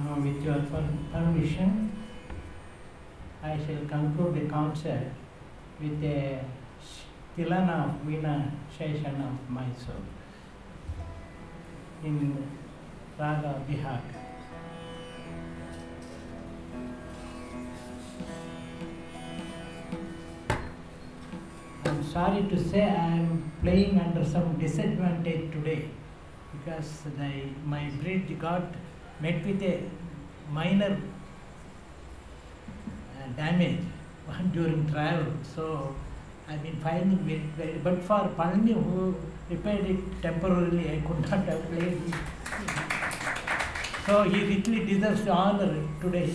With your permission, I shall conclude the concert with a Tilana of Veena Sheshan of Mysore in Raga Bihag. I'm sorry to say I am playing under some disadvantage today because my bridge got met with a minor damage during travel. So I've been finding it very, but for Palani who repaired it temporarily, I could not have played it. So he richly deserves the honor today.